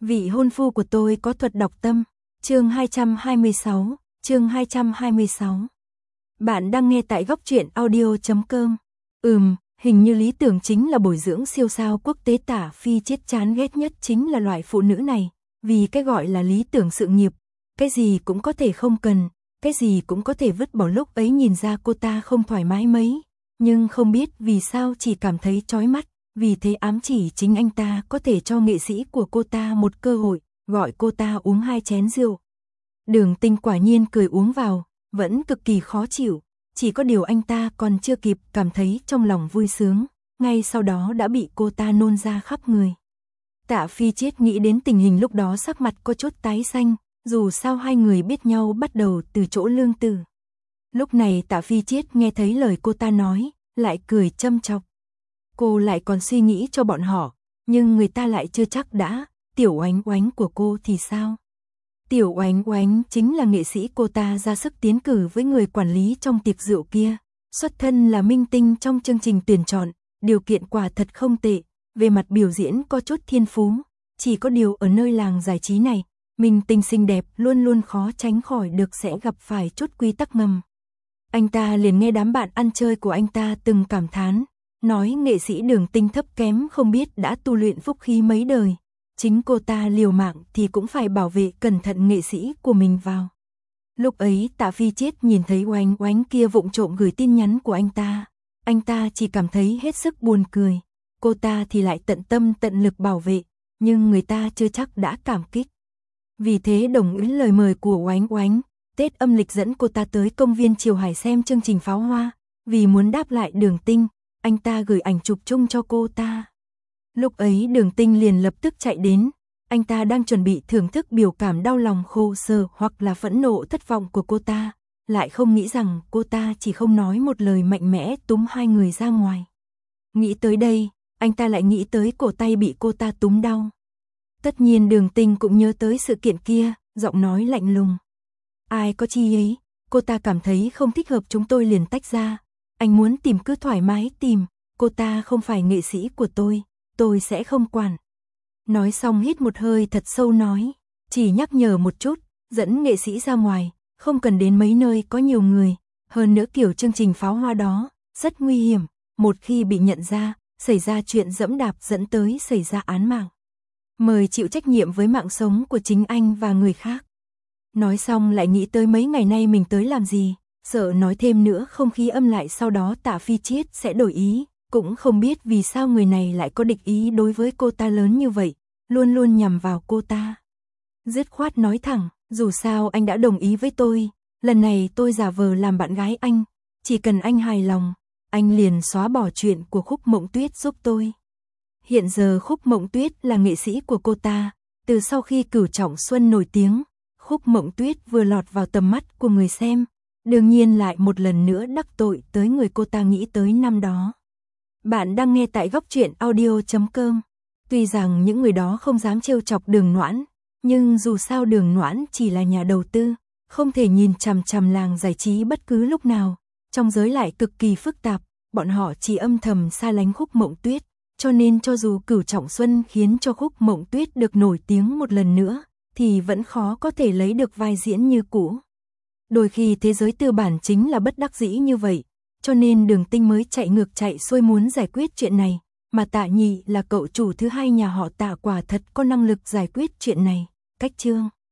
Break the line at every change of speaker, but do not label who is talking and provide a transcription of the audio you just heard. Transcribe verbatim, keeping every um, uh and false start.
Vị hôn phu của tôi có thuật đọc tâm. Chương hai trăm hai mươi sáu, chương hai trăm hai mươi sáu. Bạn đang nghe tại góc truyện audio chấm com. Ừm, hình như lý tưởng chính là bồi dưỡng siêu sao quốc tế. Tả Phi chết chán ghét nhất chính là loại phụ nữ này, vì cái gọi là lý tưởng sự nghiệp, cái gì cũng có thể không cần, cái gì cũng có thể vứt bỏ. Lúc ấy nhìn ra cô ta không thoải mái mấy, nhưng không biết vì sao chỉ cảm thấy chói mắt, vì thế ám chỉ chính anh ta có thể cho nghệ sĩ của cô ta một cơ hội, gọi cô ta uống hai chén rượu. Đường Tinh quả nhiên cười uống vào, vẫn cực kỳ khó chịu, chỉ có điều anh ta còn chưa kịp cảm thấy trong lòng vui sướng, ngay sau đó đã bị cô ta nôn ra khắp người. Tạ Phi Chiết nghĩ đến tình hình lúc đó sắc mặt có chút tái xanh, dù sao hai người biết nhau bắt đầu từ chỗ Lương Tử. Lúc này Tạ Phi Chiết nghe thấy lời cô ta nói, lại cười châm chọc. Cô lại còn suy nghĩ cho bọn họ, nhưng người ta lại chưa chắc đã. Tiểu Oánh Oánh của cô thì sao? Tiểu Oánh Oánh chính là nghệ sĩ cô ta ra sức tiến cử với người quản lý trong tiệc rượu kia, xuất thân là minh tinh trong chương trình tuyển chọn, điều kiện quả thật không tệ, về mặt biểu diễn có chút thiên phú, chỉ có điều ở nơi làng giải trí này, minh tinh xinh đẹp luôn luôn khó tránh khỏi được sẽ gặp phải chút quy tắc ngầm. Anh ta liền nghe đám bạn ăn chơi của anh ta từng cảm thán, nói nghệ sĩ Đường Tinh thấp kém không biết đã tu luyện phúc khí mấy đời. Chính cô ta liều mạng thì cũng phải bảo vệ cẩn thận nghệ sĩ của mình vào. Lúc ấy Tạ Phi Chiết nhìn thấy Oánh Oánh kia vụng trộm gửi tin nhắn của anh ta. Anh ta chỉ cảm thấy hết sức buồn cười. Cô ta thì lại tận tâm tận lực bảo vệ, nhưng người ta chưa chắc đã cảm kích. Vì thế đồng ý lời mời của Oánh Oánh, Tết âm lịch dẫn cô ta tới công viên Triều Hải xem chương trình pháo hoa. Vì muốn đáp lại Đường Tinh, anh ta gửi ảnh chụp chung cho cô ta. Lúc ấy Đường Tinh liền lập tức chạy đến, anh ta đang chuẩn bị thưởng thức biểu cảm đau lòng khổ sở hoặc là phẫn nộ thất vọng của cô ta, lại không nghĩ rằng cô ta chỉ không nói một lời mạnh mẽ túm hai người ra ngoài. Nghĩ tới đây, anh ta lại nghĩ tới cổ tay bị cô ta túm đau. Tất nhiên Đường Tinh cũng nhớ tới sự kiện kia, giọng nói lạnh lùng. Ai có chi ấy, cô ta cảm thấy không thích hợp chúng tôi liền tách ra, anh muốn tìm cứ thoải mái tìm, cô ta không phải nghệ sĩ của tôi. Tôi sẽ không quản. Nói xong hít một hơi thật sâu nói, chỉ nhắc nhở một chút, dẫn nghệ sĩ ra ngoài, không cần đến mấy nơi có nhiều người, hơn nữa kiểu chương trình pháo hoa đó, rất nguy hiểm, một khi bị nhận ra, xảy ra chuyện dẫm đạp dẫn tới xảy ra án mạng. Mời chịu trách nhiệm với mạng sống của chính anh và người khác. Nói xong lại nghĩ tới mấy ngày nay mình tới làm gì, sợ nói thêm nữa không khí âm lại sau đó Tạ Phi Chiết sẽ đổi ý. Cũng không biết vì sao người này lại có địch ý đối với cô ta lớn như vậy, luôn luôn nhằm vào cô ta. Dứt khoát nói thẳng, dù sao anh đã đồng ý với tôi, lần này tôi giả vờ làm bạn gái anh, chỉ cần anh hài lòng, anh liền xóa bỏ chuyện của Khúc Mộng Tuyết giúp tôi. Hiện giờ Khúc Mộng Tuyết là nghệ sĩ của cô ta, từ sau khi Cửu Trọng Xuân nổi tiếng, Khúc Mộng Tuyết vừa lọt vào tầm mắt của người xem, đương nhiên lại một lần nữa đắc tội tới người cô ta nghĩ tới năm đó. Bạn đang nghe tại góc truyện audio chấm com. Tuy rằng những người đó không dám trêu chọc Đường Noãn, nhưng dù sao Đường Noãn chỉ là nhà đầu tư, không thể nhìn chằm chằm làng giải trí bất cứ lúc nào. Trong giới lại cực kỳ phức tạp, bọn họ chỉ âm thầm xa lánh Khúc Mộng Tuyết, cho nên cho dù Cửu Trọng Xuân khiến cho Khúc Mộng Tuyết được nổi tiếng một lần nữa, thì vẫn khó có thể lấy được vai diễn như cũ. Đôi khi thế giới tư bản chính là bất đắc dĩ như vậy. Cho nên Đường Tinh mới chạy ngược chạy xuôi muốn giải quyết chuyện này, mà Tạ Nhị là cậu chủ thứ hai nhà họ Tạ quả thật có năng lực giải quyết chuyện này. Cách chương